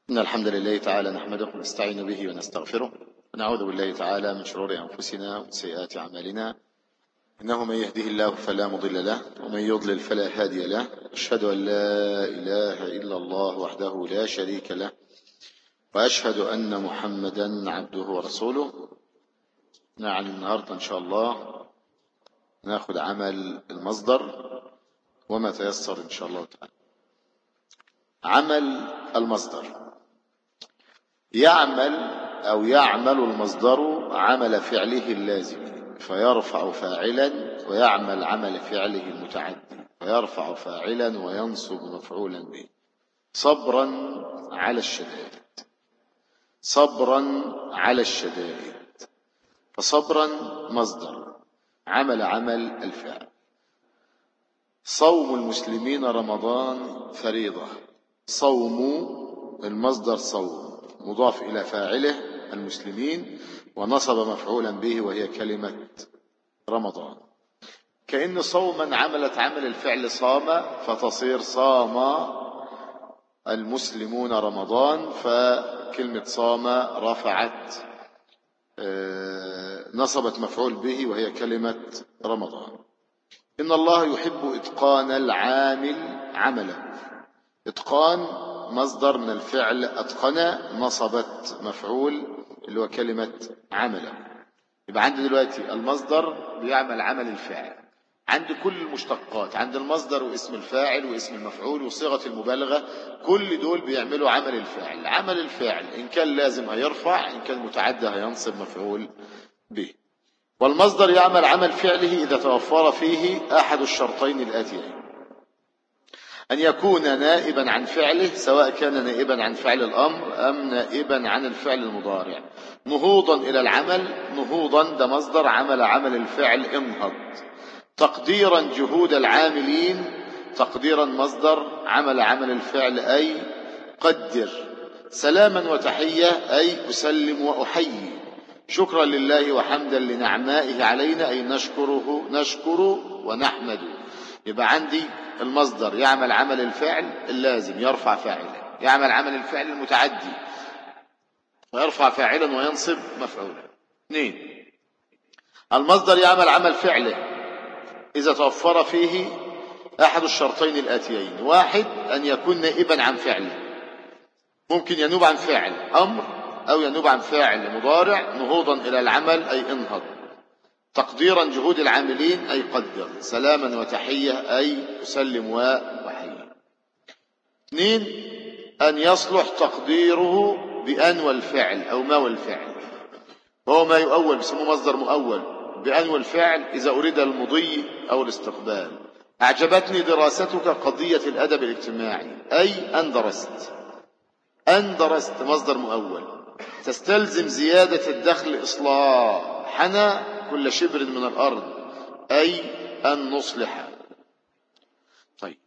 إن الحمد لله تعالى نحمده ونستعين به ونستغفره ونعوذ بالله تعالى من شرور أنفسنا ومن سيئات أعمالنا. إنه من يهده الله فلا مضل له ومن يضلل فلا هادي له. أشهد أن لا إله إلا الله وحده لا شريك له وأشهد أن محمدا عبده ورسوله. نعم، النهاردة إن شاء الله ناخذ عمل المصدر وما تيسر إن شاء الله تعالى. عمل المصدر: يعمل المصدر عمل فعله اللازم فيرفع فاعلا، ويعمل عمل فعله المتعدي فيرفع فاعلا وينصب مفعولا به. صبرا على الشدائد، صبرا على الشدائد. فصبرا مصدر عمل الفعل. صوم المسلمين رمضان فريضة. صوم المصدر صوم مضاف إلى فاعله المسلمين ونصب مفعولا به وهي كلمة رمضان. كأن صوما عملت عمل الفعل صام فتصير صام المسلمون رمضان، فكلمة صام رفعت نصبت مفعول به وهي كلمة رمضان. إن الله يحب إتقان العامل عمله. إتقان مصدر من الفعل أتقن نصبت مفعول اللي هو كلمة عمله. يبقى عندي دلوقتي المصدر بيعمل عمل الفعل، عندي كل المشتقات، عند المصدر واسم الفاعل واسم المفعول وصيغة المبالغة، كل دول بيعملوا عمل الفعل. عمل الفعل إن كان لازم هيرفع، إن كان متعدى هينصب مفعول به. والمصدر يعمل عمل فعله إذا توفر فيه أحد الشرطين الآتيين: أن يكون نائبا عن فعله، سواء كان نائبا عن فعل الأمر أم نائبا عن الفعل المضارع. نهوضا إلى العمل، نهوضا ده مصدر عمل الفعل انهض. تقديرا جهود العاملين، تقديرا مصدر عمل الفعل أي قدر. سلاما وتحية أي أسلم وأحيي. شكرا لله وحمدا لنعمائه علينا أي نشكر ونحمد. يبقى عندي المصدر يعمل عمل الفعل اللازم يرفع فاعلا، يعمل عمل الفعل المتعدي ويرفع فاعلا وينصب مفعولا. 2. المصدر يعمل عمل فعله إذا توفر فيه أحد الشرطين الآتيين: 1. أن يكون نائبا عن فعله، ممكن ينوب عن فاعل أمر أو ينوب عن فاعل مضارع. نهوضا إلى العمل أي انهض. تقديرا جهود العاملين أي قدر. سلاما وتحية أي أسلم وأحيي. 2. أن يصلح تقديره بأن والفعل أو ما والفعل، وهو ما يؤول بسموه مصدر مؤول بأن والفعل إذا أريد المضي أو الاستقبال. أعجبتني دراستك قضية الأدب الاجتماعي أي أن درست. أن درست مصدر مؤول. تستلزم زيادة الدخل إصلاحنا كل شبر من الأرض أي أن نصلح. طيب،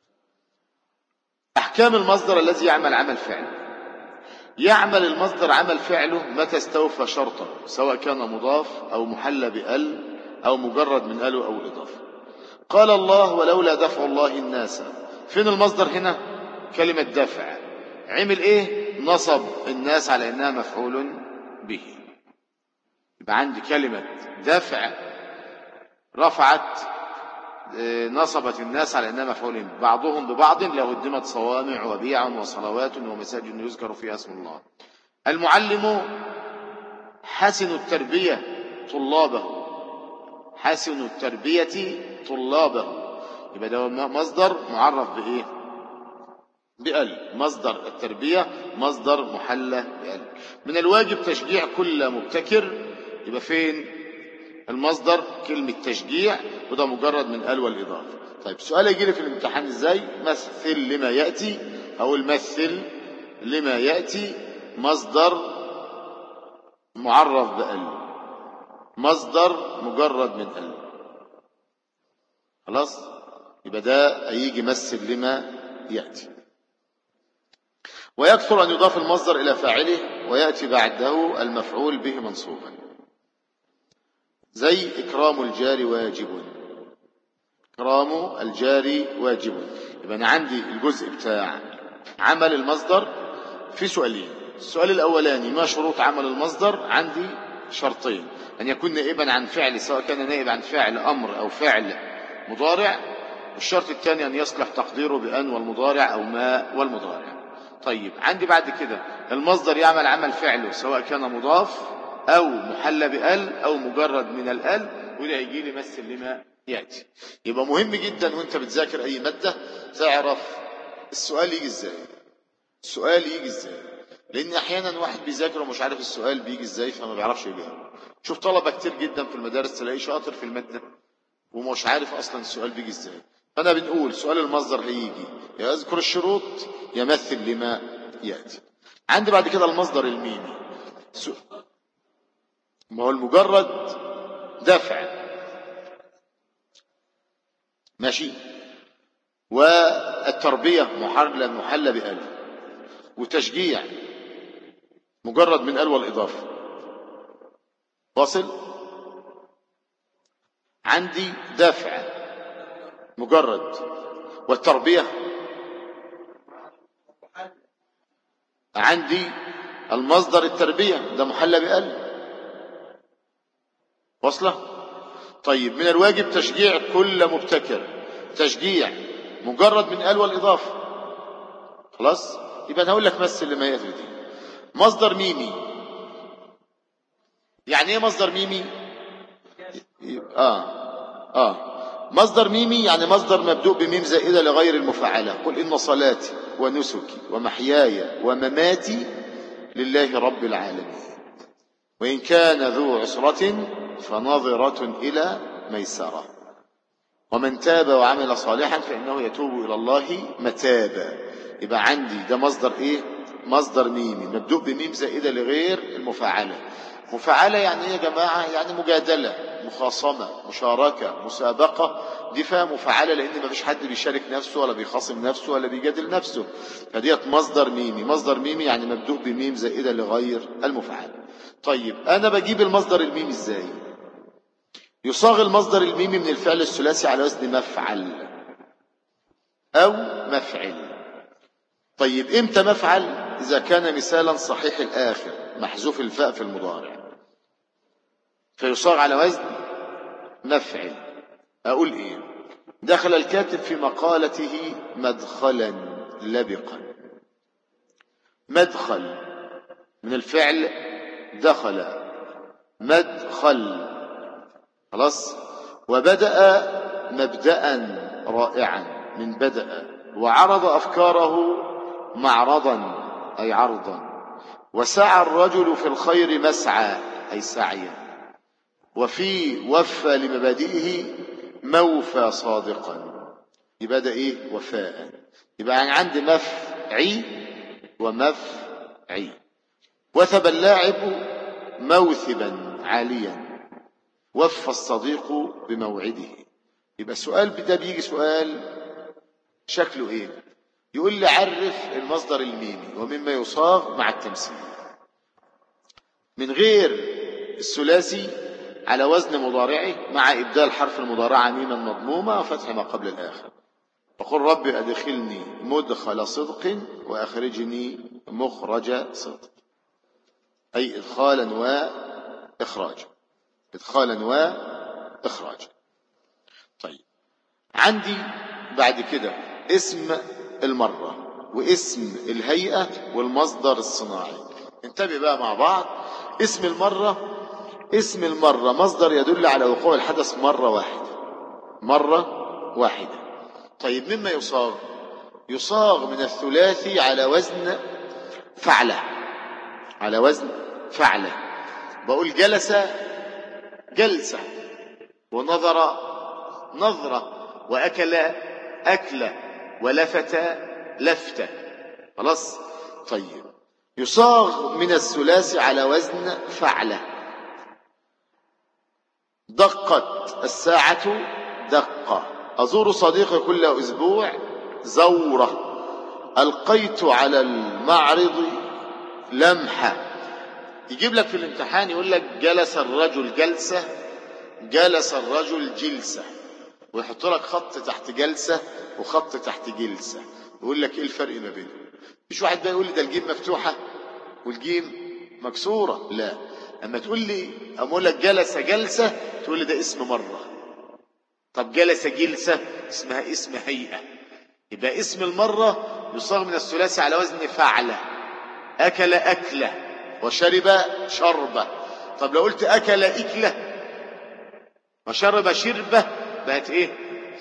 أحكام المصدر الذي يعمل عمل فعل: يعمل المصدر عمل فعله متى استوفى شرطه، سواء كان مضاف أو محل بأل أو مجرد من أل أو الإضافة. قال الله: ولولا دفع الله الناس. فين المصدر هنا؟ كلمة دفع. عمل إيه؟ نصب الناس على إنها مفعول به. يبقى عندي كلمة دفع رفعت نصبت الناس على إنها مفعول به. بعضهم ببعض لهدمت صوامع وبيع وصلوات ومساجد يذكر فيها اسم الله. المعلم حسن التربية طلابه، حسن التربية طلابه. يبقى ده مصدر معرف بإيه؟ بأل. مصدر التربية مصدر محلى بأل. من الواجب تشجيع كل مبتكر. يبقى فين المصدر؟ كلمة تشجيع، وده مجرد من أل والإضافة. طيب، سؤال يجي لي في الامتحان إزاي؟ مثل لما يأتي. أقول مثل لما يأتي مصدر معرف بأل، مصدر مجرد من أل. خلاص، يبقى ده هيجي مثل لما يأتي. ويكثر أن يضاف المصدر إلى فاعله ويأتي بعده المفعول به منصوبا، زي إكرام الجار واجب. إكرام الجار واجب. يبقى أنا عندي الجزء بتاع عمل المصدر في سؤالين. السؤال الأولاني: ما شروط عمل المصدر؟ عندي شرطين: أن يكون نائبا عن فعل، سواء كان نائب عن فعل أمر أو فعل مضارع. والشرط الثاني أن يصلح تقديره بأن والمضارع أو ما والمضارع. طيب، عندي بعد كده المصدر يعمل عمل فعله سواء كان مضاف أو محل بأل أو مجرد من الأل، وده هيجي لي مثل لما يأتي. يبقى مهم جدا وانت بتذاكر أي مادة تعرف السؤال يجي ازاي. السؤال يجي ازاي، لأن أحيانا واحد بيذاكر ومش عارف السؤال بيجي ازاي فما بيعرفش يجاوب. شوف طلبة كتير جدا في المدارس تلاقيه شاطر في المادة ومش عارف أصلا السؤال بيجي ازاي. فأنا بنقول سؤال المصدر هيجي يا يذكر الشروط يمثل لما يأتي. عندي بعد كده المصدر الميمي. ما هو المجرد دفع، ماشي، والتربية محل بألف، وتشجيع مجرد من أل والإضافة. واصل؟ عندي دافع مجرد، والتربية عندي المصدر التربية ده محل بأل. واصله؟ طيب، من الواجب تشجيع كل مبتكر، تشجيع مجرد من أل والإضافة. خلاص؟ يبقى أنا هقول لك مثل لما يأتي دي. مصدر ميمي. يعني ايه مصدر ميمي؟ مصدر ميمي يعني مصدر مبدوء بميم زائدة لغير المفعلة. قل إن صلاتي ونسكي ومحياي ومماتي لله رب العالمين، وإن كان ذو عسرة فنظرة إلى ميسرة، ومن تاب وعمل صالحا فإنه يتوب إلى الله متابا. يبقى عندي ده مصدر إيه؟ مصدر ميمي مبدوء بميم زائدة لغير المفعلة. مفعلة يعني إيه يا جماعة؟ يعني مجادلة، مخاصمة، مشاركة، مسابقة. دي فيها مفعلة لأن ما فيش حد بيشارك نفسه ولا بيخاصم نفسه ولا بيجادل نفسه، فديت مصدر ميمي. مصدر ميمي يعني مبدوء بميم زائدة لغير المفعلة. طيب، أنا بجيب المصدر الميمي إزاي؟ يصاغ المصدر الميمي من الفعل الثلاثي على وزن مفعل أو مفعل. طيب، إمتى مفعل؟ إذا كان مثالا صحيح الآخر محذوف الفاء في المضارع فيصاغ على وزن مفعل. أقول إيه؟ دخل الكاتب في مقالته مدخلا لبقا. مدخل من الفعل دخل، مدخل. خلاص؟ وبدأ مبدأ رائعا من بدأ، وعرض أفكاره معرضا أي عرضا، وسعى الرجل في الخير مسعى أي سعيا، وفي وفى لمبادئه موفى صادقا. يبقى ده إيه؟ وفاء. يبقى أنا عندي مفعي ومفعي. وثب اللاعب موثبا عاليا، وفى الصديق بموعده. يبقى السؤال ده بيجي سؤال شكله ايه؟ يقول لي عرف المصدر الميمي ومما يصاغ مع التمثيل من غير الثلاثي على وزن مضارعه مع إبدال حرف المضارعة ميما مضمومة وفتح ما قبل الآخر. فقل رب أدخلني مدخل صدق وأخرجني مخرج صدق، أي إدخالا وإخراجا، إدخالا وإخراجا. طيب، عندي بعد كده اسم المرة واسم الهيئة والمصدر الصناعي. انتبه بقى مع بعض. اسم المرة، اسم المرة مصدر يدل على وقوع الحدث مرة واحدة، مرة واحدة. طيب، مما يصاغ؟ يصاغ من الثلاثي على وزن فعلة، على وزن فعلة. بقول جلس جلسة، ونظر نظرة، وأكل أكلة، ولفت لفتة. خلاص؟ طيب، يصاغ من الثلاثي على وزن فعلة. دقت الساعة دقة، أزور صديقي كل أسبوع زورة، ألقيت على المعرض لمحة. يجيب لك في الامتحان يقول لك جلس الرجل جلسة، جلس الرجل جلسة، ويحط لك خط تحت جلسة وخط تحت جلسة، يقول لك ايه الفرق ما بينهم؟ مش واحد بقى يقول لي ده الجيم مفتوحة والجيم مكسورة، لا. اما تقول لي اقول لك جلس جلسة تقول لي ده اسم مرة. طب جلس جلسة اسمها اسم هيئة. يبقى اسم المرة يصاغ من الثلاثي على وزن فعلة. أكل أكلة وشرب شربة. طب لو قلت أكل إكلة وشرب شربة بقت إيه؟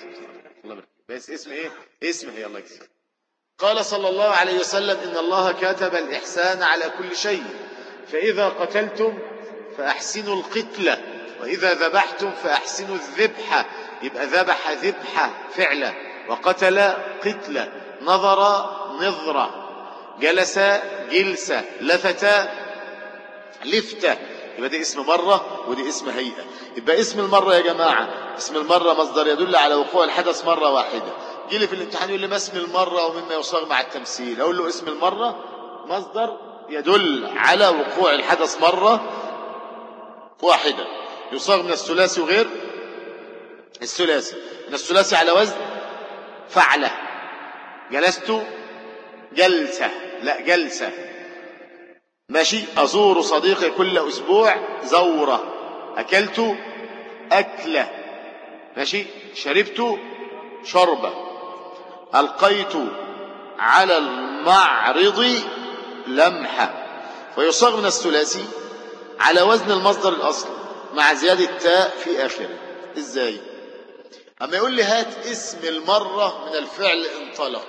بس اسم إيه؟ اسم هي. الله يكسر. قال صلى الله عليه وسلم إن الله كتب الإحسان على كل شيء، فإذا قتلتم فأحسنوا القتلة، وإذا ذبحتم فأحسنوا الذبحة. يبقى ذبح ذبحة فعلة، وقتل قتلة، نظر نظرة، جلس جلسة، لفت لفتة. يبقى دي اسم مرة ودي اسم هيئة. يبقى اسم المرة يا جماعة، اسم المرة مصدر يدل على وقوع الحدث مرة واحدة. جي لي في الامتحان يقول لي ما اسم المرة ومما يصاغ مع التمثيل، أقول له اسم المرة مصدر يدل على وقوع الحدث مرة واحدة، يصاغ من الثلاثي وغير الثلاثي. من الثلاثي على وزن فعلة. جلست جلسة، لا جلسة. ماشي. أزور صديقي كل أسبوع زورة. أكلت أكلة. ماشي. شربت شربة. ألقيت على المعرض لمحة. ويصاغ من الثلاثي على وزن المصدر الأصلي مع زيادة تاء في آخره. إزاي؟ أما يقول لي هات اسم المرة من الفعل انطلق،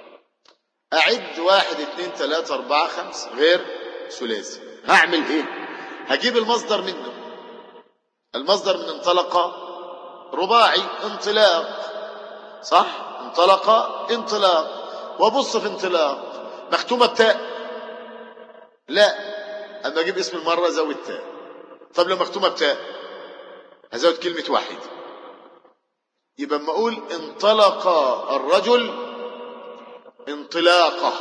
أعد 1 2 3 4 5 غير ثلاثي. هعمل إيه؟ هجيب المصدر منه. المصدر من انطلق رباعي، انطلاق، صح؟ انطلق انطلاق. وبص في انطلاق مختومة بتاء؟ لا. أما أجيب اسم المرة زود تاء. طب لو مختومة بتاء هزود كلمة واحد. يبقى اما اقول انطلق الرجل انطلاقه.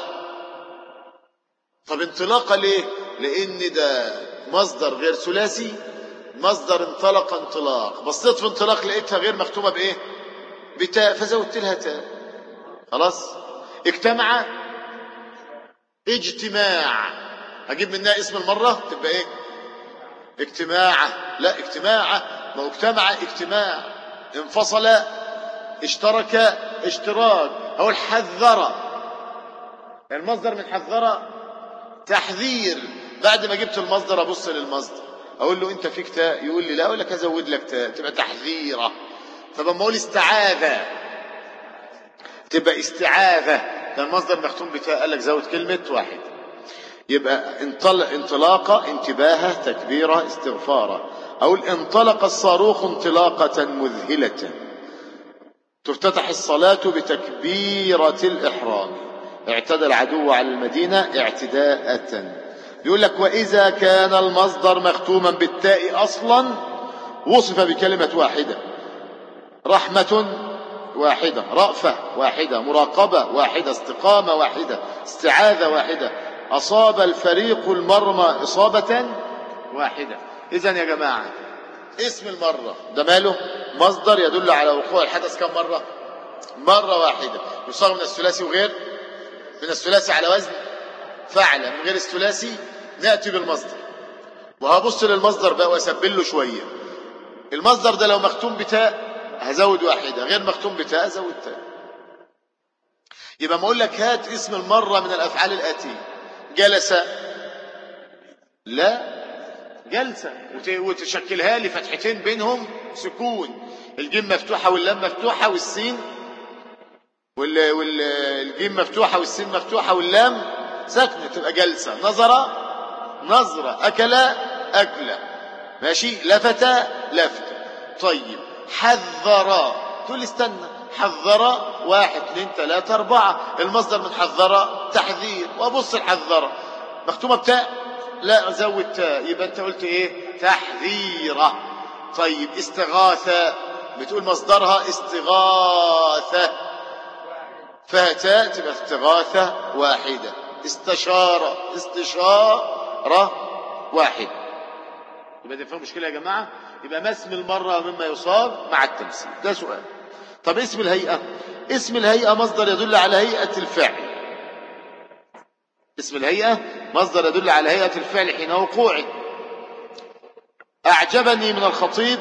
طب انطلاقه ليه؟ لان ده مصدر غير ثلاثي. مصدر انطلق انطلاق، بصيت في انطلاق لقيتها غير مختومه بايه؟ بتاء، فزودت لها تاء. خلاص. اجتمع اجتماع، هجيب منها اسم المره تبقى ايه؟ اجتماعه. لا اجتماعه، ما هو اجتمع اجتماع. انفصل اشترك اشتراك. اقول حذر، المصدر من حذر تحذير. بعد ما جبت المصدر ابص للمصدر اقول له انت فيك تاء، يقول لي لا، اقول لك ازود لك تاء تبقى تحذيره. طب اما اقول استعاذه تبقى استعاذه، ده المصدر مختوم بتاء، قال لك زود كلمه واحد. يبقى انطلاقه انتباهه تكبيره استغفاره. أقول انطلق الصاروخ انطلاقة مذهلة. تفتتح الصلاة بتكبيرة الإحرام. اعتدى العدو على المدينة اعتداءة. يقول لك وإذا كان المصدر مختوما بالتاء أصلا وصف بكلمة واحدة. رحمة واحدة، رأفة واحدة، مراقبة واحدة، استقامة واحدة، استعاذة واحدة. أصاب الفريق المرمى إصابة واحدة. إذن يا جماعة اسم المرة ده ماله؟ مصدر يدل على وقوع الحدث كم مرة؟ مرة واحدة. يصاغ من الثلاثي وغير من الثلاثي على وزن فعل. من غير الثلاثي نأتي بالمصدر، وهبص للمصدر بقى وأسبل له شوية. المصدر ده لو مختوم بتاء هزود واحدة، غير مختوم بتاء هزود تاء. يبقى ما أقول لك هات اسم المرة من الأفعال الآتية. جلس، لا جلسة، وتشكلها لي فتحتين بينهم سكون. الجيم مفتوحة واللام مفتوحة والسين والجيم مفتوحة والسين مفتوحة واللام ساكنة تبقى جلسة. نظر نظرة، أكل أكلة. ماشي. لفت لفتة. طيب حذر، تقول استنى، حذر 1 2 3 4. المصدر من حذر تحذير، وابص الحذر مختومة بتاء؟ لا زود تاء. يبقى انت قلت ايه؟ تحذيرة. طيب استغاثة، بتقول مصدرها استغاثة، فيها تاء تبقى استغاثة واحدة. استشارة، استشارة واحدة. يبقى دي فيها مشكلة يا جماعة. يبقى ما اسم المرة مما يصاب مع التمثيل؟ ده سؤال. طب اسم الهيئة؟ اسم الهيئة مصدر يدل على هيئة الفعل. اسم الهيئة مصدر يدل على هيئة الفعل حين وقوعه. أعجبني من الخطيب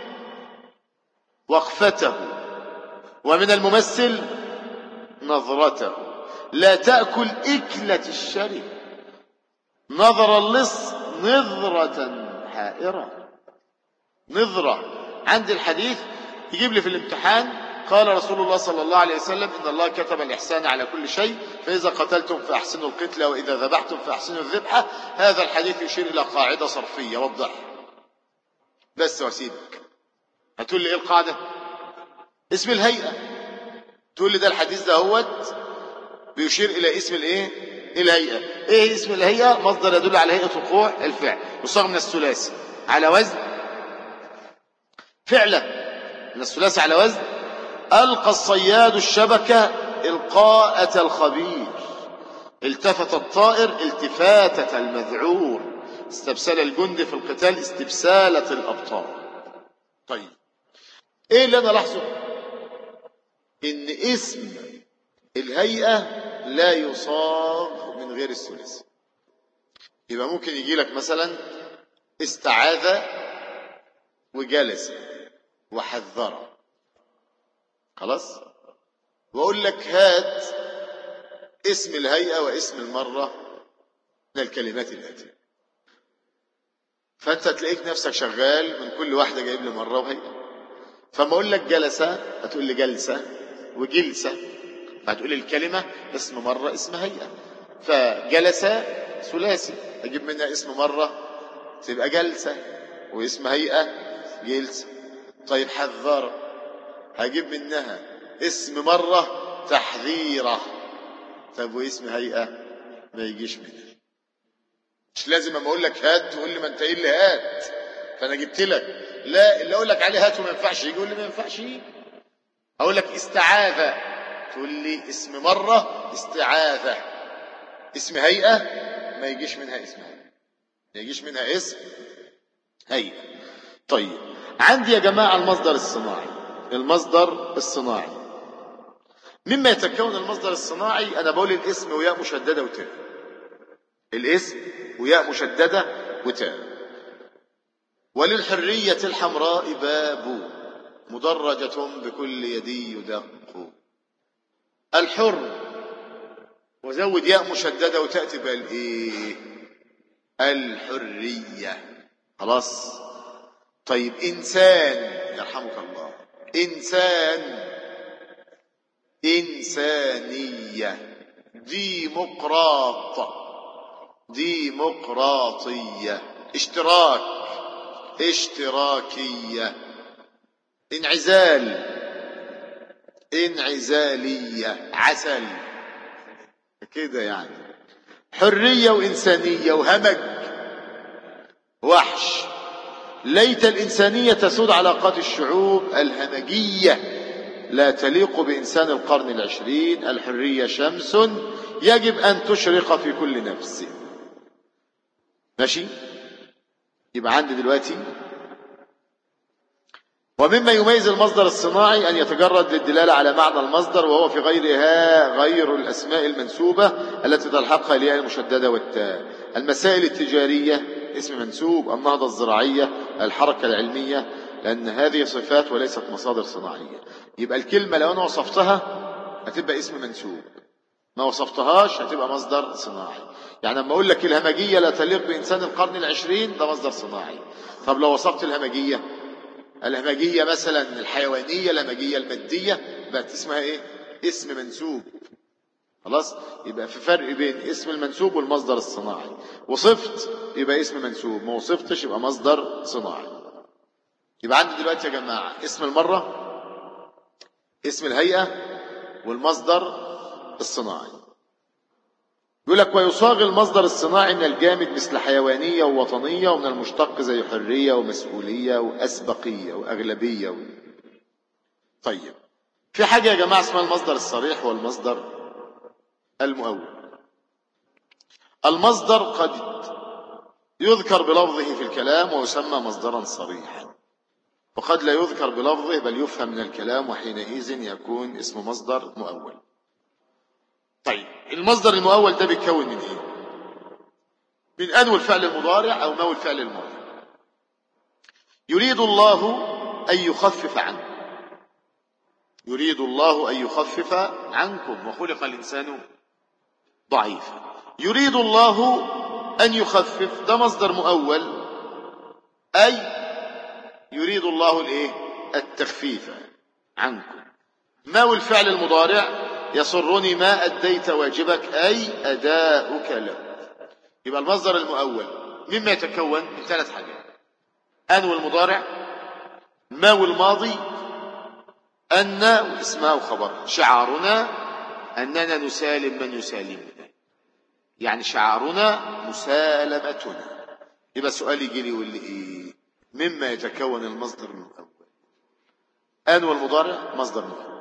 وقفته، ومن الممثل نظرته. لا تأكل إكلة الشرب، نظر اللص نظرة حائرة. نظرة عند الحديث يجيب لي في الامتحان قال رسول الله صلى الله عليه وسلم إن الله كتب الإحسان على كل شيء، فإذا قتلتم فأحسنوا القتلة وإذا ذبحتم فأحسنوا الذبحة. هذا الحديث يشير إلى قاعدة صرفية وضحها بس واسيبك. هتقول لي إيه القاعدة؟ اسم الهيئة. تقول لي ده الحديث ده هوت بيشير إلى اسم الإيه؟ الهيئة. إيه اسم الهيئة؟ مصدر يدل على هيئة وقوع الفعل، يصاغ من الثلاثي على وزن فعلا، من الثلاثي على وزن ألقى الصياد الشبكة إلقاءة الخبير، التفت الطائر التفاتة المذعور، استبسل الجند في القتال استبسالة الأبطال. طيب إيه اللي أنا لاحظه؟ إن اسم الهيئة لا يصاغ من غير الثلاثي. يبقى ممكن يجي لك مثلا استعاذ وجلس وحذر، خلاص، واقول لك هات اسم الهيئة واسم المرة من الكلمات الآتية، فانت تلاقيك نفسك شغال من كل واحدة جايب لي مرة وهيئة. فما اقول لك جلسة هتقول لي جلسة وجلسة، فهتقول لي الكلمة اسم مرة اسم هيئة. فجلسة ثلاثي اجيب منها اسم مرة تبقى جلسة، واسم هيئة جلسة. طيب حذر هجيب منها اسم مرة تحذيرة، طيب واسم هيئة ما يجيش منها. مش لازم اما اقول لك هات تقول لي ما انت ايه اللي هات فانا جبت لك، لا اللي اقول لك عليه هات وما ينفعش يجي يقول لي ما ينفعش يجي. اقول لك استعاذة تقول لي اسم مرة استعاذة، اسم هيئة ما يجيش منها اسم هيئة، ما يجيش منها اسم هيئة. طيب عندي يا جماعة المصدر الصناعي. المصدر الصناعي مما يتكون المصدر الصناعي، أنا بقول الاسم وياء مشددة وتاء، الاسم وياء مشددة وتاء. وللحرية الحمراء باب مدرجة بكل يدي يدق. الحر وزود ياء مشددة وتاء تبقى الايه؟ الحرية. خلاص. طيب إنسان يرحمك الله، إنسان، إنسانية. ديمقراط، ديمقراطية. اشتراك، اشتراكية. انعزال، انعزالية. عسل كده يعني. حرية وإنسانية وهمج، وحش. ليت الإنسانية تسود علاقات الشعوب. الهمجية لا تليق بإنسان القرن العشرين. الحرية شمس يجب أن تشرق في كل نفس. ماشي؟ يبقى عندي دلوقتي ومما يميز المصدر الصناعي أن يتجرد للدلالة على معنى المصدر، وهو في غيرها غير الأسماء المنسوبة التي تلحقها الياء المشددة والتاء. المسائل التجارية اسم منسوب. النهضة الزراعية، الحركة العلمية، لأن هذه صفات وليست مصادر صناعية. يبقى الكلمة لو أنا وصفتها هتبقى اسم منسوب، ما وصفتهاش هتبقى مصدر صناعي. يعني لما أقول لك الهمجية لا تليق بإنسان القرن العشرين ده مصدر صناعي. طب لو وصفت الهمجية، الهمجية مثلا الحيوانية، الهمجية المادية، بقت اسمها ايه؟ اسم منسوب. خلاص. يبقى في فرق بين اسم المنسوب والمصدر الصناعي. وصفت يبقى اسم منسوب، ما وصفتش يبقى مصدر صناعي. يبقى عندي دلوقتي يا جماعة اسم المرة، اسم الهيئة، والمصدر الصناعي. يقول لك ويصاغ المصدر الصناعي من الجامد مثل حيوانية ووطنية، ومن المشتق زي حرية ومسؤولية وأسبقية وأغلبية طيب في حاجة يا جماعة اسمها المصدر الصريح والمصدر المؤول. المصدر قد يذكر بلفظه في الكلام ويسمى مصدرا صريحا، وقد لا يذكر بلفظه بل يفهم من الكلام، وحينئذ يكون اسم مصدر مؤول. طيب المصدر المؤول ده بيتكون من ايه؟ من أن والفعل المضارع أو ما والفعل الماضي. يريد الله أن يخفف عنكم، يريد الله أن يخفف عنكم وخلق الإنسان ضعيفا. يريد الله أن يخفف، ده مصدر مؤول، أي يريد الله الايه؟ التخفيف عنكم. ما والفعل المضارع يسرني ما أديت واجبك، أي أداؤك له. يبقى المصدر المؤول مما يتكون من ثلاث حاجات: أن والمضارع، ما والماضي، أن واسمها وخبرها. شعارنا أننا نسالم من يسالمنا، يعني شعارنا مسالمتنا. يبقى سؤال يجي لي يقول لي ايه؟ مما يتكون المصدر المؤول؟ أن والمضارع مصدر مؤول،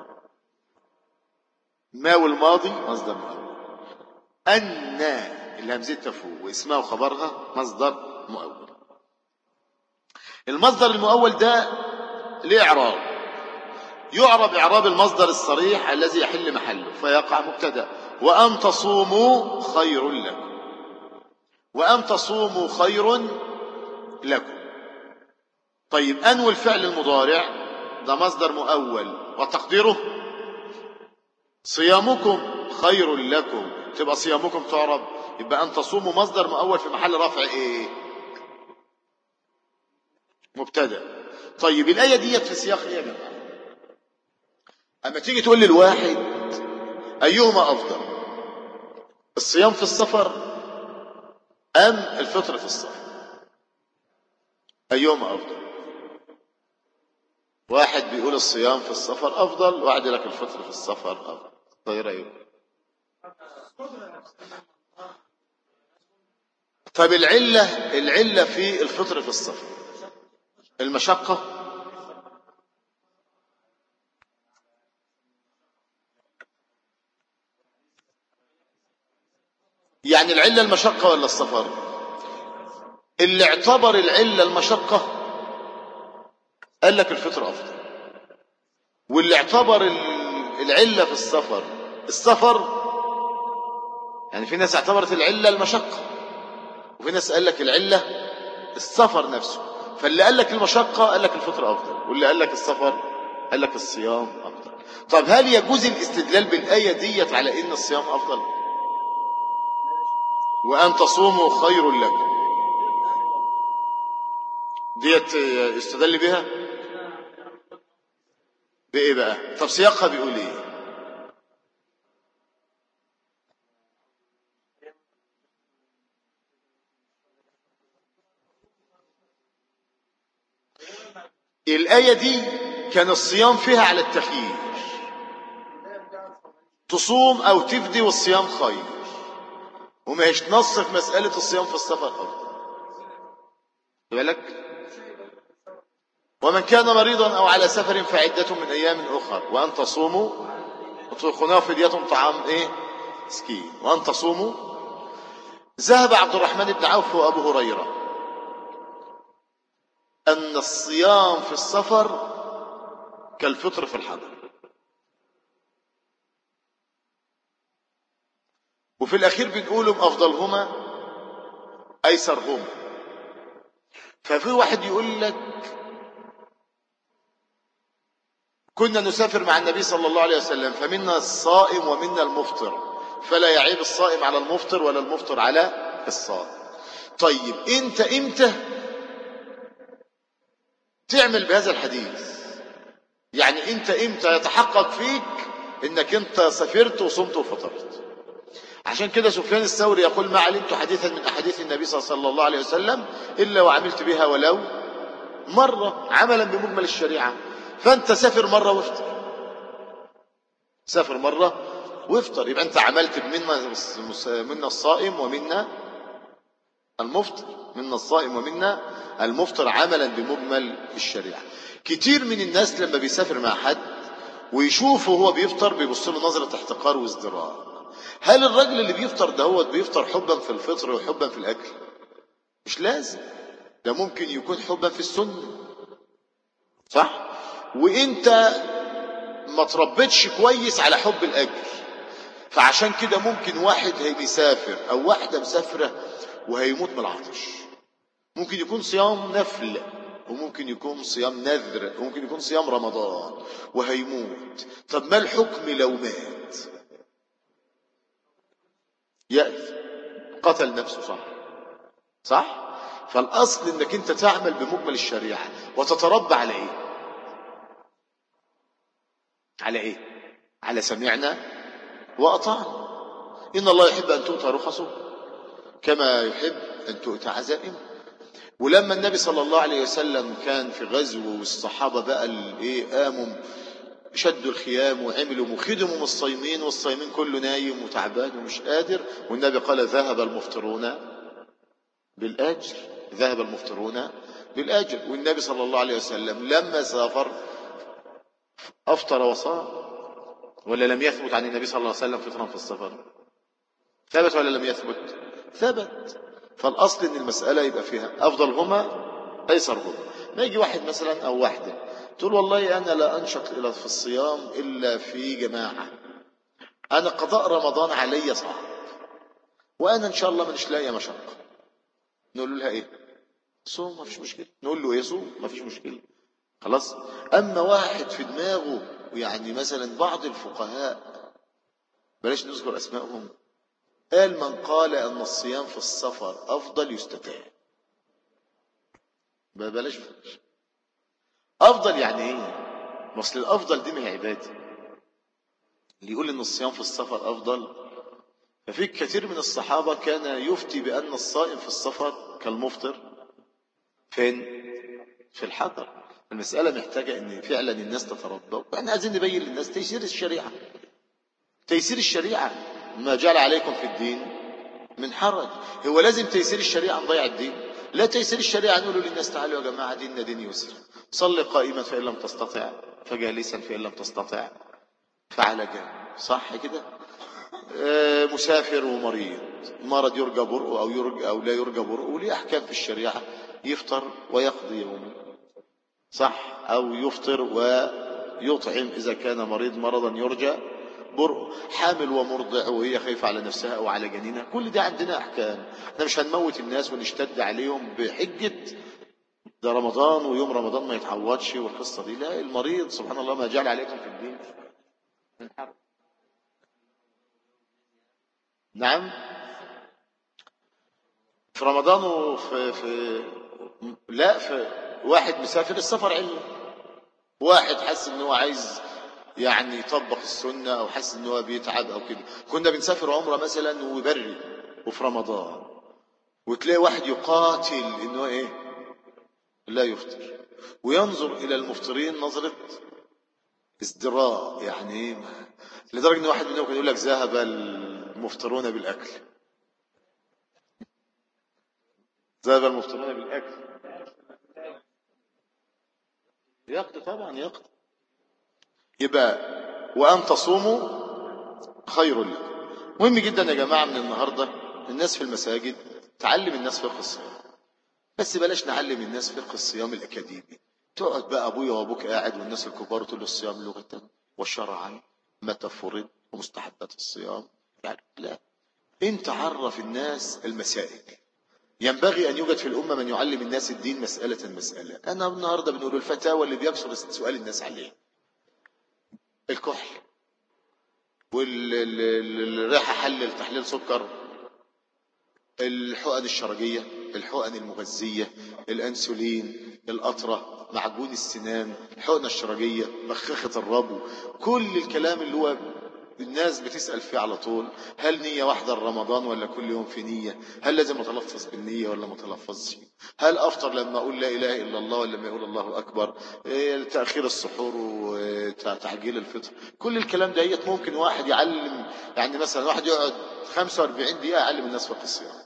ما والماضي مصدر مؤول، أن الهمزة تفوق واسمها وخبرها مصدر مؤول. المصدر المؤول ده ليه إعراب؟ يعرب إعراب المصدر الصريح الذي يحل محله فيقع مبتدأ: وأن تصوموا خير لكم، وأن تصوموا خير لكم. طيب أن والفعل المضارع ده مصدر مؤول وتقديره صيامكم خير لكم، تبقى صيامكم تعرب. يبقى أن تصوموا مصدر مؤول في محل رفع ايه؟ مبتدأ. طيب الآية ديت في سياق ايه يا جماعة؟ أما تيجي تقول للواحد أيهما أفضل، الصيام في السفر أم الفطر في السفر؟ أيهما أفضل؟ واحد بيقول الصيام في السفر أفضل، واحد يقول لك الفطر في السفر أفضل. طيب أيه؟ طيب العلة في الفطر في السفر المشقة؟ يعني العلة المشقة ولا السفر؟ اللي اعتبر العلة المشقة قال لك الفطر أفضل، واللي اعتبر العلة في السفر يعني في ناس اعتبرت العلة المشقة، وفي ناس قال لك العلة السفر نفسه. فاللي قال لك المشقة قال لك الفطر أفضل، واللي قال لك السفر قال لك الصيام أفضل. طب هل يجوز الاستدلال بالآية ديت على إن الصيام أفضل؟ وأن تصوموا خير لكم ديت استدل بها بإيه بقى؟ طب سياقها بيقول إيه؟ الآية دي كان الصيام فيها على التخيير، تصوم أو تفدي والصيام خير، وما هيش نص في مسألة الصيام في السفر أفضل. بالك؟ ومن كان مريضا أو على سفر فعدة من أيام أخر، وأن تصوموا وتخنوا فدية طعام إيه؟ مسكين، وأن تصوموا. ذهب عبد الرحمن بن عوف وأبو هريرة أن الصيام في السفر كالفطر في الحضر، وفي الأخير بنقولهم أفضلهما أيسرهما. ففي واحد يقول لك كنا نسافر مع النبي صلى الله عليه وسلم فمنا الصائم ومنا المفطر، فلا يعيب الصائم على المفطر ولا المفطر على الصائم. طيب انت امتى تعمل بهذا الحديث؟ يعني انت امتى يتحقق فيك انك انت سافرت وصمت وفطرت؟ عشان كده سفيان الثوري يقول ما علمت حديثا من احاديث النبي صلى الله عليه وسلم الا وعملت بها ولو مرة، عملا بمجمل الشريعة. فانت سافر مرة وافطر، سافر مرة وافطر، يبقى انت عملت منا الصائم ومنا المفطر، منا الصائم ومنا المفطر عملا بمجمل الشريعة. كتير من الناس لما بيسافر مع حد ويشوفه هو بيفطر بيبص له نظرة احتقار وازدراء. هل الرجل اللي بيفطر ده بيفطر حبا في الفطر وحبا في الأكل؟ مش لازم، ده ممكن يكون حبا في السنة، صح؟ وانت ما تربيتش كويس على حب الأكل، فعشان كده ممكن واحد هيسافر او واحدة مسافرة وهيموت من العطش، ممكن يكون صيام نفل وممكن يكون صيام نذر وممكن يكون صيام رمضان وهيموت. طب ما الحكم لو مات؟ يأثم، قتل نفسه، صح. فالأصل انك انت تعمل بمجمل الشريعة وتتربى على ايه؟ على سمعنا وأطعنا. إن الله يحب أن تؤتى رخصه كما يحب أن تؤتى عزائمه. ولما النبي صلى الله عليه وسلم كان في غزو والصحابة بقى قاموا شدوا الخيام وعملوا وخدموا من الصايمين والصايمين كله نايم وتعبان ومش قادر، والنبي قال ذهب المفطرون بالأجر، ذهب المفطرون بالأجر. والنبي صلى الله عليه وسلم لما سافر أفطر وصام، ولا لم يثبت عن النبي صلى الله عليه وسلم فطرا في السفر؟ ثبت ولا لم يثبت؟ ثبت. فالأصل إن المسألة يبقى فيها أفضلهما أيسرهما. ما يجي واحد مثلا أو واحدة تقول والله أنا لا أنشط إلا في الصيام إلا في جماعة، أنا قضاء رمضان علي صعب وأنا إن شاء الله مش لاقي مشقة، نقول لها إيه؟ صوم، ما فيش مشكلة. نقول له إيه؟ صوم، ما فيش مشكلة، خلاص. أما واحد في دماغه، يعني مثلا بعض الفقهاء بلاش نذكر أسمائهم، قال من قال أن الصيام في السفر أفضل يستتاب. بلاش أفضل يعني إيه؟ اصل الأفضل دي ما هي عبادة. اللي يقول أن الصيام في السفر أفضل، ففي كثير من الصحابة كان يفتي بأن الصائم في السفر كالمفطر فين؟ في الحضر. المسألة محتاجة أن فعلا الناس تتربى، وإحنا عايزين نبين للناس تيسير الشريعة. تيسير الشريعة، ما جعل عليكم في الدين من حرج. هو لازم تيسير الشريعة نضيع الدين؟ لا، تيسير الشريعة نقول للناس تعالوا يا جماعة ديننا دين يسر، صل قائما فإن لم تستطع فجالسا فإن لم تستطع فعلى جنب، صح كده؟ مسافر ومريض، مرض يرجى برؤه أو يرجى أو لا يرجى برؤه، وليه أحكام في الشريعة، يفطر ويقضي يومه، صح، أو يفطر ويطعم إذا كان مريض مرضا يرجى برء، حامل ومرضع وهي خايفة على نفسها أو على جنينها، كل ده عندنا أحكام. احنا مش هنموت الناس ونشتد عليهم بحجة ده رمضان ويوم رمضان ما يتعوضش والقصة دي. لا، المريض سبحان الله ما جعل عليكم في الدين من حرج. نعم، في رمضان لا، في واحد مسافر السفر علم، واحد حس ان هو عايز يعني يطبق السنة او حس ان هو بيتعب او كده. كنا بنسافر عمرة مثلا وبري وفي رمضان، وتلاقي واحد يقاتل انه ايه لا يفطر، وينظر الى المفطرين نظرة ازدراء، يعني ايه، لدرجة ان واحد منهم كان يقول لك ذهب المفطرون بالاكل، ذهب المفطرون بالاكل. يقضي طبعا، يقضي. يبقى وأن تصوموا خير لكم. مهم جدا يا جماعة من النهاردة الناس في المساجد تعلم الناس فقه الصيام، بس بلاش نعلم الناس فقه الصيام الأكاديمي. تقعد بقى أبويا وأبوك قاعد والناس الكبار تقول له الصيام لغة وشرعا متى فرض ومستحبات الصيام، يعني لا، انت عرف الناس المسائل. ينبغي أن يوجد في الأمة من يعلم الناس الدين مسألة مسألة. أنا النهاردة بنقول الفتاوى اللي بيكسر سؤال الناس عليه، الكحل والريحة حل تحليل سكر، الحقن الشرجية، الحقن المغذية، الأنسولين، القطرة، معجون السنان، الحقنة الشرجية، بخاخة الربو، كل الكلام اللي هو الناس بتسأل فيه على طول. هل نية واحدة رمضان ولا كل يوم في نية؟ هل لازم أتلفظ بالنية ولا ما أتلفظش؟ هل أفطر لما أقول لا إله إلا الله ولا لما أقول الله أكبر؟ تأخير السحور وتعجيل الفطر، كل الكلام ده ممكن واحد يعلم. يعني مثلا واحد يقعد 45 دقيقة يعلم الناس فقه الصيام،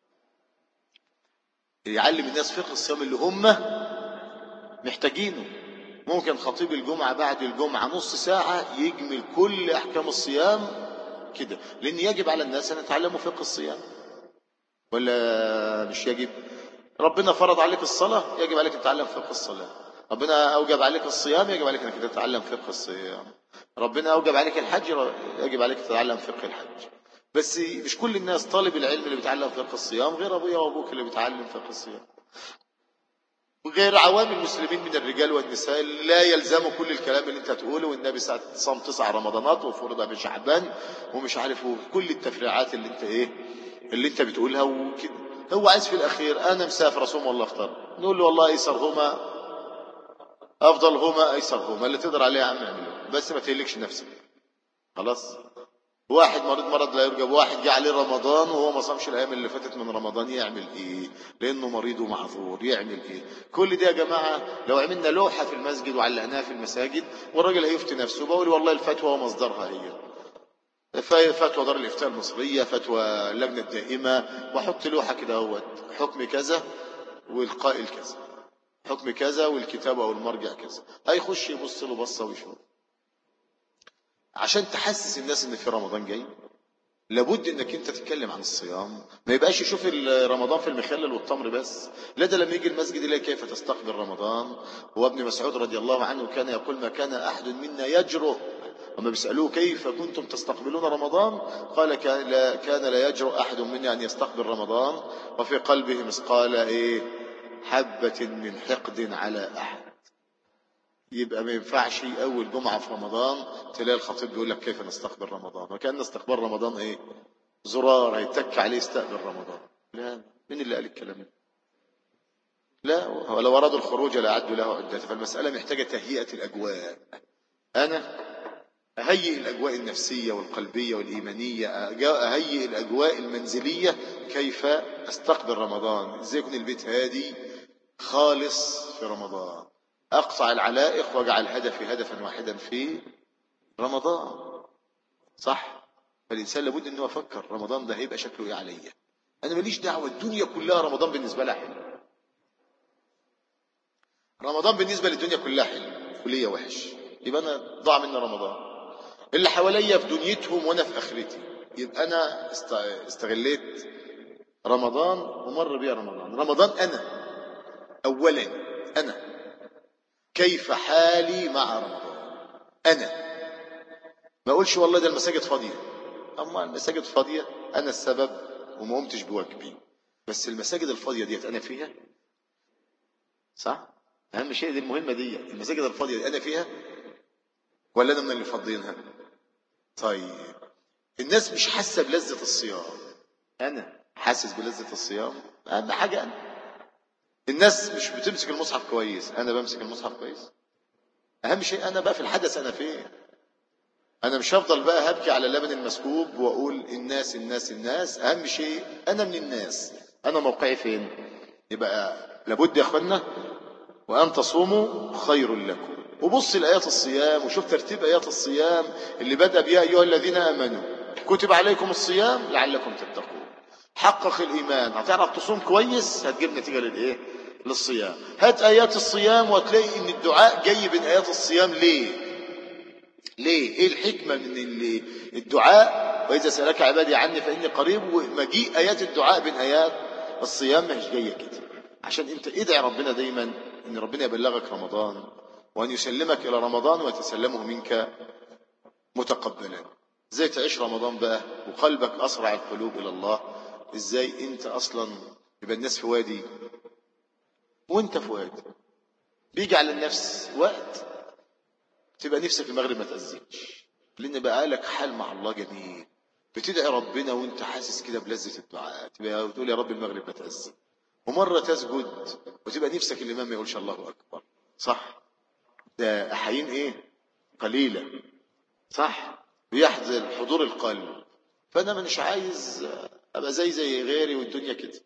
يعلم الناس فقه الصيام اللي هم محتاجينه. ممكن خطيب الجمعة بعد الجمعة نص ساعة يجمل كل أحكام الصيام كده، لأن يجب على الناس أن يتعلموا فقه الصيام، ولا مش يجب؟ ربنا فرض عليك الصلاة، يجب عليك تتعلم فقه الصلاة. ربنا أوجب عليك الصيام، يجب عليك أنك تتعلم فقه الصيام. ربنا أوجب عليك الحج، يجب عليك تتعلم فقه الحج. بس مش كل الناس طالب العلم اللي بيتعلم فقه الصيام غير أبويا وأبوك اللي بيتعلم فقه الصيام، وغير عوام المسلمين من الرجال والنساء لا يلزموا كل الكلام اللي انت تقوله، والنبي صام 9 رمضانات وفرض بشعبان ومش عارف كل التفريعات اللي انت اللي انت بتقولها وكده. هو عايز في الاخير انا مسافر اصوم ولا افطر، نقول له والله ايسرهما افضلهما ايسرهما، اللي تقدر عليه يا عم اعمله، بس ما تهلكش نفسك. خلاص. واحد مريض مرض لا يرجى، واحد جه عليه رمضان وهو ما صامش الايام اللي فاتت من رمضان، يعمل ايه؟ لانه مريض ومعذور، يعمل ايه؟ كل دي يا جماعه لو عملنا لوحه في المسجد وعلقناها في المساجد والراجل هيفتي نفسه، بقول والله الفتوى ومصدرها هي فتوى دار الافتاء المصريه، فتوى اللجنه الدائمه، واحط لوحه كده اهوت حكم كذا والقائل كذا، حكم كذا والكتاب او المرجع كذا، هيخش يبص له بصه ويشوف. عشان تحسس الناس ان في رمضان جاي لابد انك انت تتكلم عن الصيام، ما يبقاش يشوف رمضان في المخلل والتمر بس، لا ده لما يجي المسجد يلاقي كيف تستقبل رمضان. وابن مسعود رضي الله عنه كان يقول ما كان احد منا يجرؤ، وما بيسالوه كيف كنتم تستقبلون رمضان قال كان لا يجرؤ احد منا ان يستقبل رمضان وفي قلبه مثقال حبة من حقد على احد. يبقى ما ينفعش اول جمعه في رمضان تلاقي الخطيب بيقول لك كيف نستقبل رمضان، وكان استقبال رمضان زرار هيتك عليه استقبل رمضان. لا، مين اللي قال الكلام ده؟ لا، ولو ارادوا الخروج لاعدوا له عدته. فالمساله محتاجه تهيئه الاجواء. انا اهيئ الاجواء النفسيه والقلبيه والايمانيه، اهيئ الاجواء المنزليه، كيف استقبل رمضان، ازاي يكون البيت هادي خالص في رمضان، اقطع العلائق واجعل هدفي هدفا واحدا في رمضان. صح. فالانسان لابد انه يفكر رمضان ده هيبقى شكله ايه عليا. انا ماليش دعوه، الدنيا كلها رمضان بالنسبه لها حلو، رمضان بالنسبه للدنيا كلها حلو وليا وحش، يبقى انا ضاع مني رمضان. اللي حواليا في دنيتهم وانا في اخرتي، يبقى انا استغليت رمضان ومر بيا رمضان انا اولا، انا كيف حالي مع رمضان. انا ما اقولش والله ده المساجد فاضيه، اما المساجد فاضيه انا السبب وما قمتش بواجبي، بس المساجد الفاضيه ديت انا فيها. صح. اهم شيء دي المهمه دي، المساجد الفاضيه دي انا فيها ولا انا من اللي فاضيينها؟ طيب الناس مش حاسه بلذه الصيام، انا حاسس بلذه الصيام، اهم حاجه انا. الناس مش بتمسك المصحف كويس، انا بمسك المصحف كويس. اهم شيء انا بقى في الحدث انا فين. انا مش هفضل بقى هبكي على اللبن المسكوب واقول الناس الناس الناس، اهم شيء انا من الناس، انا موقعي فين. يبقى لابد يا اخوانا وان تصوموا خير لكم. وبص لايات الصيام وشوف ترتيب ايات الصيام اللي بدأ بها ايها الذين امنوا كتب عليكم الصيام لعلكم تتقون. حقق الايمان، هتعرف تصوم كويس هتجيب نتيجه للصيام. هات ايات الصيام وتلاقي ان الدعاء جاي بين ايات الصيام. ليه ايه الحكمه من الدعاء؟ واذا سالك عبادي عني فاني قريب، ومجيء ايات الدعاء بين ايات الصيام مش جايه كده. عشان انت ادعي ربنا دايما ان ربنا يبلغك رمضان وان يسلمك الى رمضان ويتسلمه منك متقبلا. ازاي تعيش رمضان بقى وقلبك اسرع القلوب الى الله؟ ازاي انت اصلا يبقى الناس في وادي وانت في وادي؟ بيجي على النفس وقت تبقى نفسك المغرب ما تأذنش، لان بقى لك حال مع الله جميل، بتدعي ربنا وانت حاسس كده بلذة الدعاء، تبقى بتقول يا رب المغرب ما تأذن. ومرة تسجد وتبقى نفسك الامام ما يقولش الله اكبر. صح. ده احايين قليلة. صح. بيحزن حضور القلب. فانا مش عايز ابقى زي غيري والدنيا كده.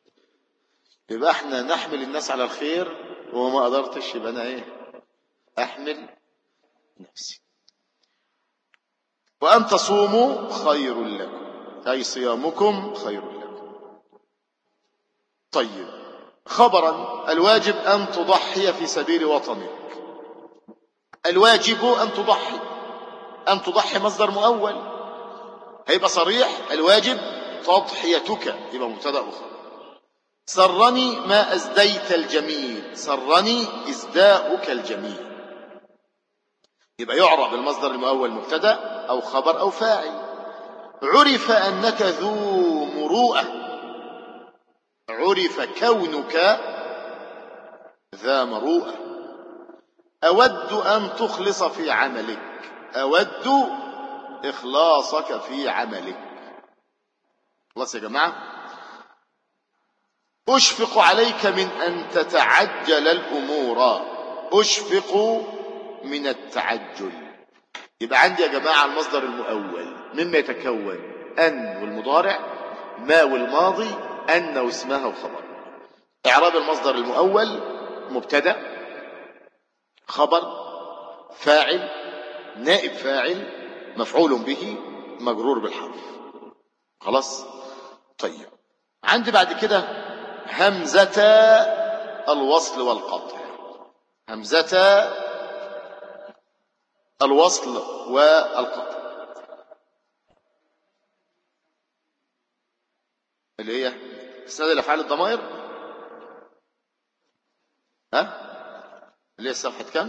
يبقى احنا نحمل الناس على الخير، وما قدرتش يبقى انا احمل نفسي. وأن تصوموا خير لكم، أي صيامكم خير لكم. طيب خبرا، الواجب أن تضحي في سبيل وطنك. الواجب أن تضحي مصدر مؤول، هيبقى صريح. الواجب تضحيتك، يبقى مبتدأ أخر. سرني ما أزديت الجميل، سرني إزداؤك الجميل. يبقى يعرب المصدر المؤول مبتدا أو خبر أو فاعل. عرف أنك ذو مروءة، عرف كونك ذا مروءة. أود أن تخلص في عملك، أود إخلاصك في عملك. خلاص يا جماعة. أشفق عليك من أن تتعجل الأمور، أشفق من التعجل. يبقى عندي يا جماعة المصدر المؤول مما يتكون أن والمضارع، ما والماضي، أن واسمها وخبر. إعراب المصدر المؤول مبتدأ، خبر، فاعل، نائب فاعل، مفعول به، مجرور بالحرف. خلاص. طيب عندي بعد كده همزة الوصل والقطع، همزة الوصل والقطع اللي هي اسناد الافعال الضمائر، اللي هي صفحة كم؟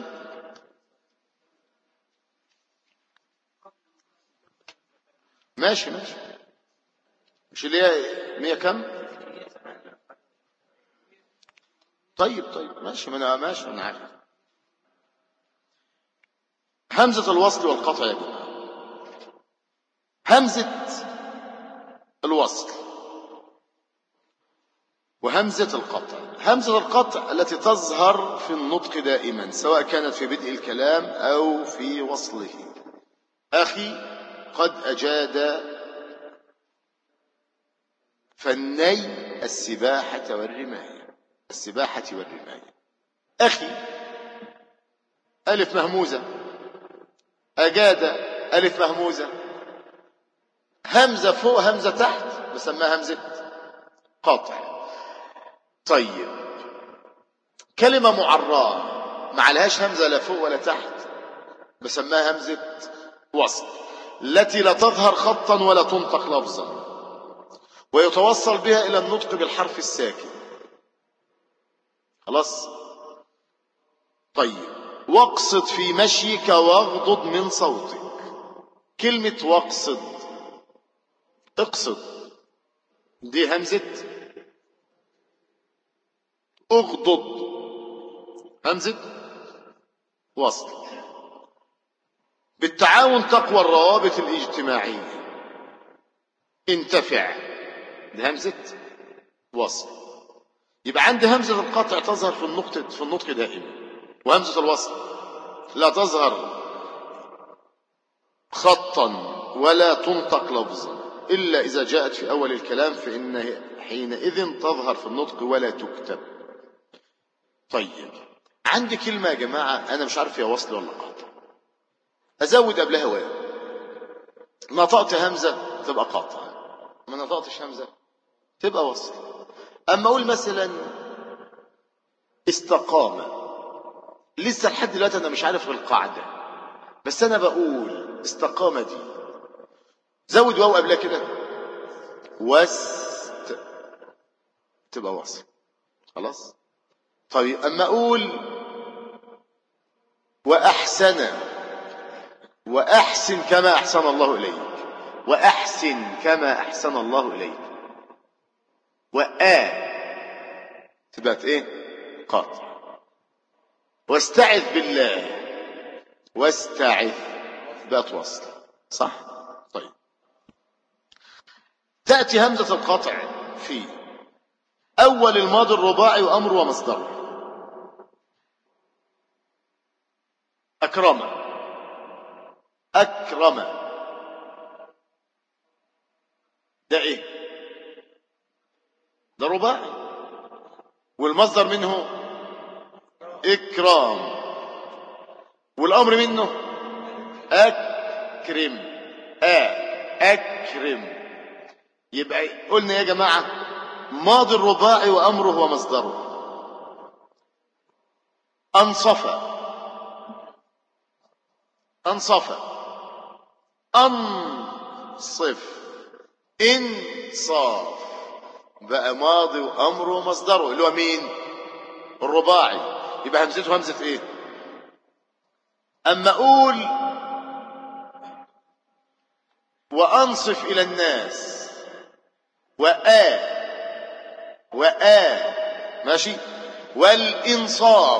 ماشي مش اللي هي 100 كم؟ طيب ماشي، ما انا عارف. همزة الوصل والقطع يا جماعة. همزة الوصل وهمزة القطع. همزة القطع التي تظهر في النطق دائما، سواء كانت في بدء الكلام أو في وصله. أخي قد أجاد فني السباحة والرماية، السباحة والرماية. أخي ألف مهموزة، أجاد ألف مهموزة، همزة فوق همزة تحت بسميها همزة قطع. طيب كلمة معرّاة ما عليهاش همزة لا فوق ولا تحت بسميها همزة وصل، التي لا تظهر خطا ولا تنطق لفظا، ويتوصل بها إلى النطق بالحرف الساكن. خلاص. طيب واقصد في مشيك واغضض من صوتك. كلمة واقصد، اقصد، دي همزة اغضض، همزة وصل. بالتعاون تقوى الروابط الاجتماعية. انتفع، دي همزة وصل. يبقى عندي همزة القطع تظهر في النطق دائما، وهمزة الوصل لا تظهر خطا ولا تنطق لفظا، إلا إذا جاءت في أول الكلام فإن حينئذ تظهر في النطق ولا تكتب. طيب عندي كلمة يا جماعة أنا مش عارف هي وصل ولا قاطع، أزود قبلها واو. نطقت همزة تبقى قاطع، ما نطقتش همزة تبقى وصل. أما أقول مثلا استقام، لسه لحد دلوقتي أنا مش عارف القاعدة، بس أنا بقول استقام دي زود واو قبلها كده تبقى وصل. خلاص. طيب أما أقول وأحسن كما أحسن الله إليك، وأحسن كما أحسن الله إليك، تبقى إيه؟ قاطع. واستعذ بالله، واستعذ بقت وصل. صح؟ طيب تأتي همزة القطع في أول الماضي الرباعي وأمر ومصدره. أكرم، ده إيه؟ ده رباعي، والمصدر منه إكرام، والأمر منه أكرم، أكرم. يبقى قلنا يا جماعة ماضي الرباعي وأمره ومصدره. أنصف، أنصف، إنصاف، بقى ماضي وأمره ومصدره اللي هو مين؟ الرباعي. يبقى همزته همزة إيه؟ أما أقول وأنصف إلى الناس ماشي، والإنصاف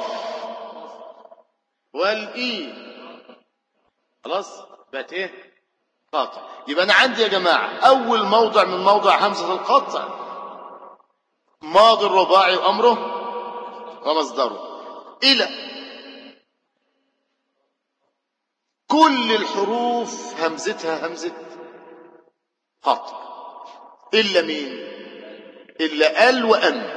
خلاص بقت إيه؟ قاطع. يبقى أنا عندي يا جماعة أول موضع من موضع همزة القطع ماضي الرباعي وأمره ومصدره إلى. كل الحروف همزتها همزة قطع إلا مين؟ إلا ال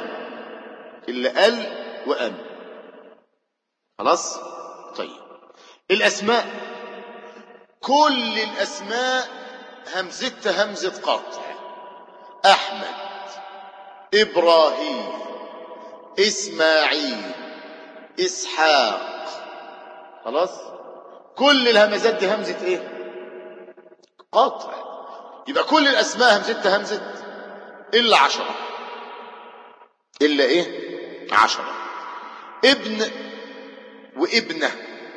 وأم. خلاص. طيب الأسماء كل الأسماء همزتها همزة قطع. أحمد، إبراهيم، إسماعيل، إسحاق. خلاص. كل الهمزات دي همزة إيه؟ قطع. يبقى كل الأسماء همزتها همزة إلا 10. إلا إيه؟ 10. ابن وابنة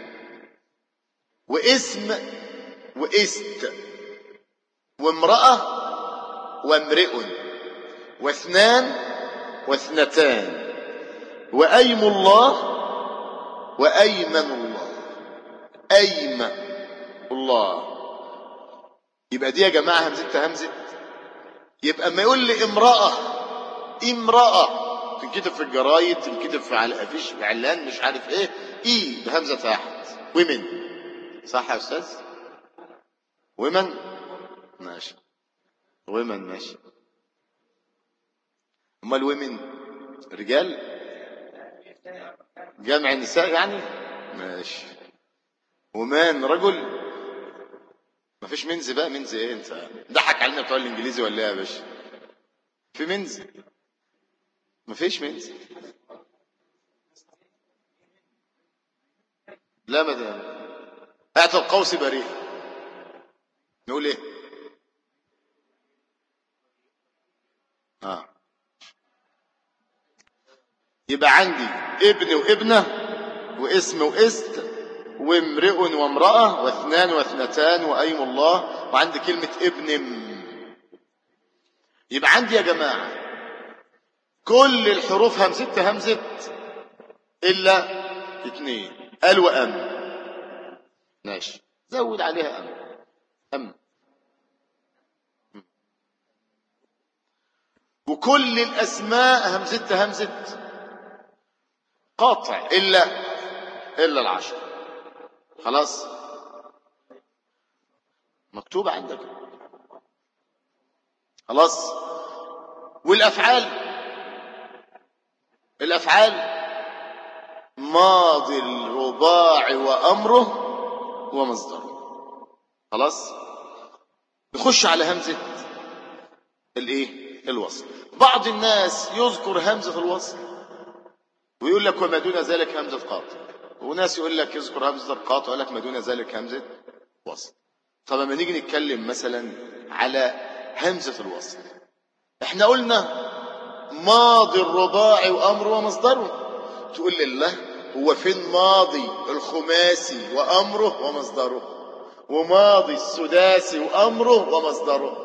واسم وإست وامرأة وامرئ واثنان واثنتان وأيم الله وأيمن الله. أيم الله. يبقى دي يا جماعة همزتها همزة. يبقى ما يقول لي امرأة تنكتب في الجرايد، تنكتب في على افيش في اعلان مش عارف ايه، بهمزة تحت. ومن. صح يا أستاذ؟ ومن ماشي. امال ومن رجال جمع النساء يعني. ماشي. ومان رجل. مفيش منز بقى. منز ايه؟ انت ضحك علينا بتوع الانجليزي ولا ايه يا باشا؟ في منز؟ مفيش منز. لا مدام اعطى القوس بريء. نقول ايه؟ يبقى عندي ابن وابنة واسم وإست وامرئ وامرأة واثنان واثنتان وأيم الله، وعندي كلمة ابن. يبقى عندي يا جماعة كل الحروف همزتها همزة إلا 2. ال وأم. ماشي. زود عليها أم. وكل الأسماء همزتها همزة قاطع إلا 10. خلاص. مكتوب عندك. خلاص. الأفعال ماضي الرباع وأمره ومصدره. خلاص. نخش على همزة الوصل. بعض الناس يذكر همزة الوصل ويقول لك وما دون ذلك همزة قاطع، وناس يقول لك يذكر همزة القاطع ويقول لك ما دون ذلك همزة وصل. طب لما نيجي نتكلم مثلا على همزة الوصل، احنا قلنا ماضي الرباعي وأمره ومصدره. تقول لي الله، هو فين ماضي الخماسي وأمره ومصدره وماضي السداسي وأمره ومصدره؟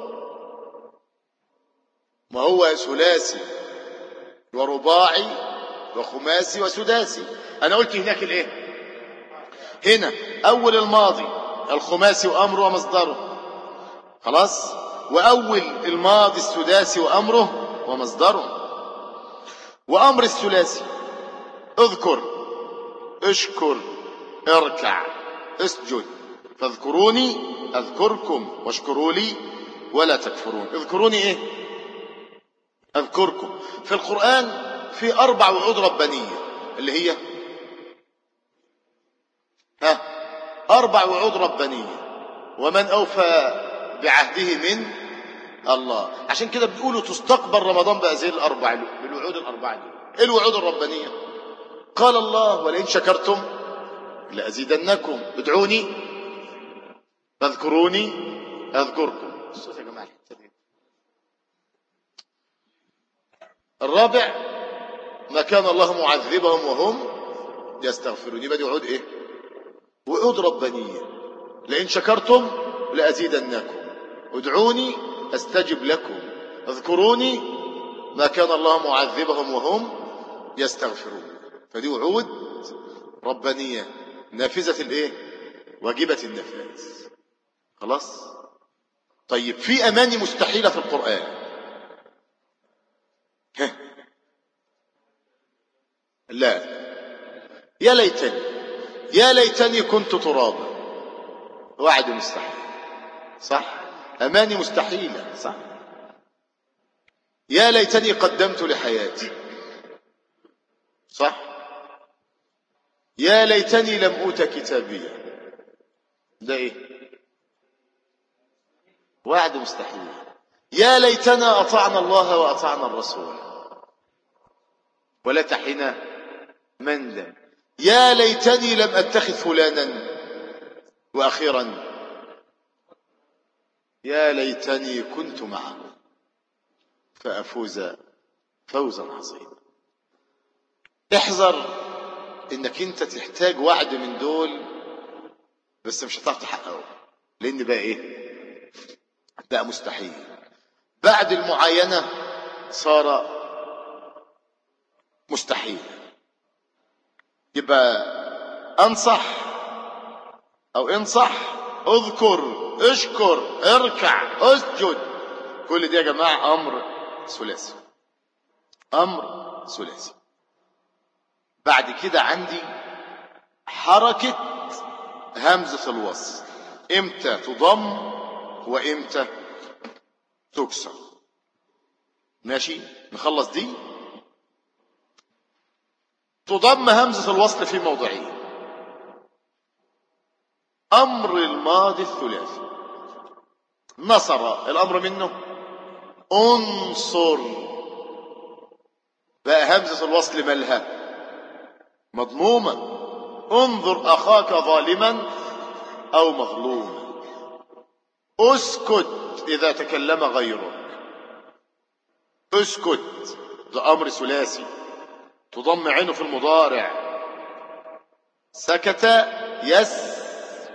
ما هو ثلاثي ورباعي وخماسي وسداسي. أنا قلت هناك الإيه؟ هنا أول الماضي الخماسي وأمره ومصدره. خلاص. وأول الماضي السداسي وأمره ومصدره. وأمر الثلاثي اذكر، اشكر، اركع، اسجد، فاذكروني أذكركم واشكروا لي ولا تكفرون. اذكروني إيه؟ أذكركم. في القرآن في 4 وعود ربانية اللي هي 4 وعود ربانية. ومن أوفى بعهده من الله. عشان كده بنقولوا تستقبل رمضان بهذه بالوعود الأربعة دي. إيه الوعود الربانية؟ قال الله ولئن شكرتم لأزيدنكم، ادعوني فاذكروني أذكركم. يا جماعة الرابع ما كان الله معذبهم وهم يستغفرون. يبقى دي وعود ايه؟ وعود ربانية: لئن شكرتم لأزيدنكم، ادعوني أستجب لكم، اذكروني ما كان الله معذبهم وهم يستغفرون. فدي وعود ربانية نافذة الايه؟ واجبة النفاذ. خلاص. طيب في أماني مستحيلة في القرآن. لا. يا ليتني، يا ليتني كنت ترابا، وعد مستحيل، صح؟ أماني مستحيلة، صح؟ يا ليتني قدمت لحياتي، صح؟ يا ليتني لم أوت كتابيا، ده ايه؟ وعد مستحيل. يا ليتنا أطعنا الله وأطعنا الرسول ولا تحين مندا. يا ليتني لم أتخذ فلانا. وأخيرا يا ليتني كنت معه فأفوز فوزا عظيما. احذر انك انت تحتاج وعد من دول بس مش هتعرف تحققه، لان بقى ايه؟ بقى مستحيل. بعد المعاينة صار مستحيل. يبقى انصح او انصح، اذكر، اشكر، اركع، اسجد، كل دي يا جماعة امر ثلاثي، امر ثلاثي. بعد كده عندي حركة همزة الوصل، امتى تضم وامتى تكسر. ماشي، نخلص دي. تضم همزة الوصل في موضعين: امر الماضي الثلاثي، نصر الامر منه انصر، بقى همزة الوصل مالها؟ مضمومة. انظر اخاك ظالما او مظلوما. اسكت اذا تكلم غيرك، اسكت، ده امر ثلاثي تضم عينه في المضارع. سكت يسكت،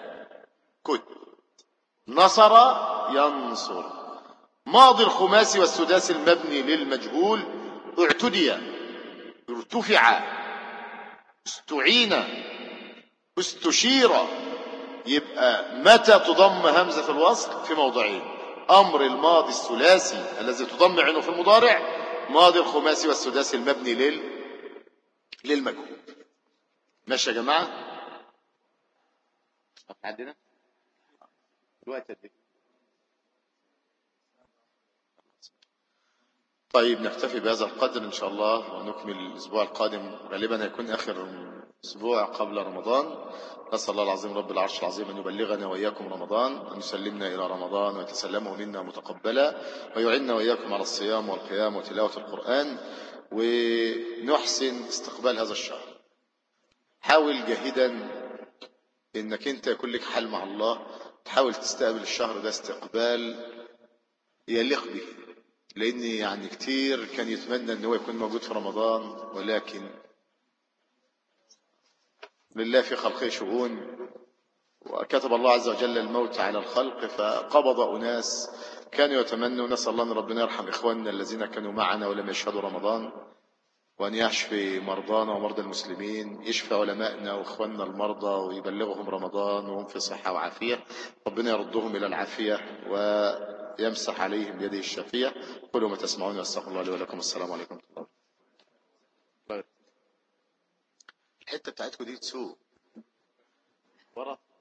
نصر ينصر. ماضي الخماسي والسداسي المبني للمجهول: اعتدي، ارتفع، استعين، استشير. يبقى متى تضم همزة الوصل؟ في موضعين: امر الماضي الثلاثي الذي تضم عينه في المضارع، ماضي الخماسي والسداسي المبني للمجهول. ماشي يا جماعه؟ عندنا الوقت قد ايه؟ طيب نكتفي بهذا القدر ان شاء الله، ونكمل الاسبوع القادم، غالبا هيكون اخر اسبوع قبل رمضان. نسال الله العظيم رب العرش العظيم ان يبلغنا واياكم رمضان، ان يسلمنا الى رمضان ويتسلمه منا متقبلا، ويعيننا واياكم على الصيام والقيام وتلاوه القران، ونحسن استقبال هذا الشهر. حاول جاهدا انك انت يكون لك حال مع الله، تحاول تستقبل الشهر ده استقبال يليق به، لان يعني كتير كان يتمنى ان هو يكون موجود في رمضان، ولكن لله في خلقه شؤون، وكتب الله عز وجل الموت على الخلق فقبض أناس كانوا يتمنوا. نسأل الله أن ربنا يرحم إخواننا الذين كانوا معنا ولم يشهدوا رمضان، وأن يشفي مرضانا ومرضى المسلمين، يشفي علمائنا وإخواننا المرضى ويبلغهم رمضان وهم في صحة وعافية، ربنا يردهم إلى العافية ويمسح عليهم بيده الشافية. قولوا ما تسمعون واستغفر الله لي ولكم. السلام عليكم ورحمة الله. الحتة بتاعتكم دي تسوق ورا.